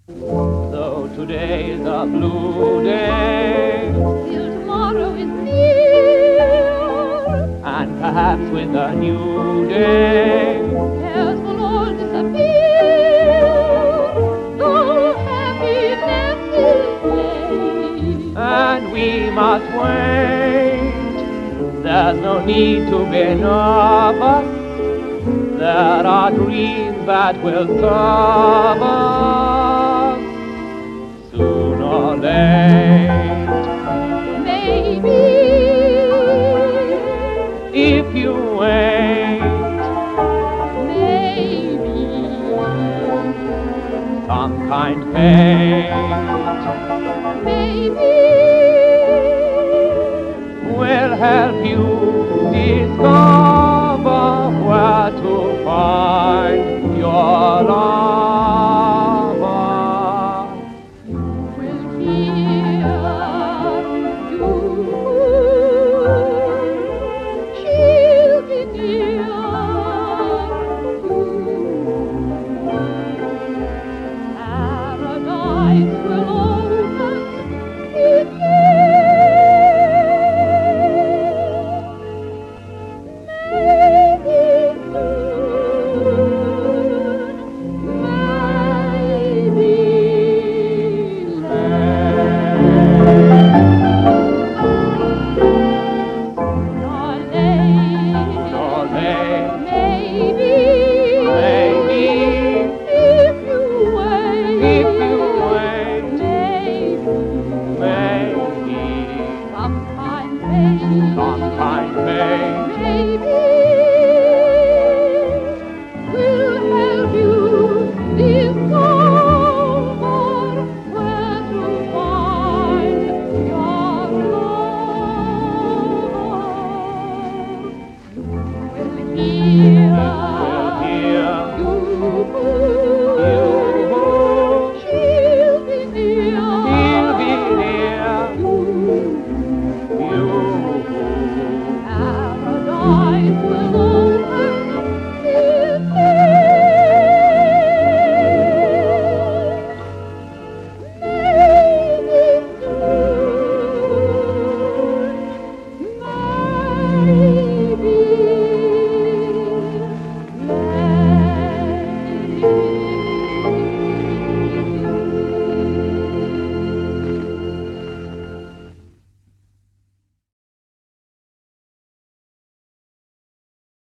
So today's a blue day, Till tomorrow is near, and perhaps with a new day, cares will all disappear. Though happiness is late, and we must wait. There's no need to be nervous. There are dreams that will serve us soon or late. maybe, If you wait, maybe, some kind fate maybe, will help you discover where to find your lover. will hear you. She'll be near you. Paradise will open its Sometime maybe will help you discover where to find your love. You will hear will hear you.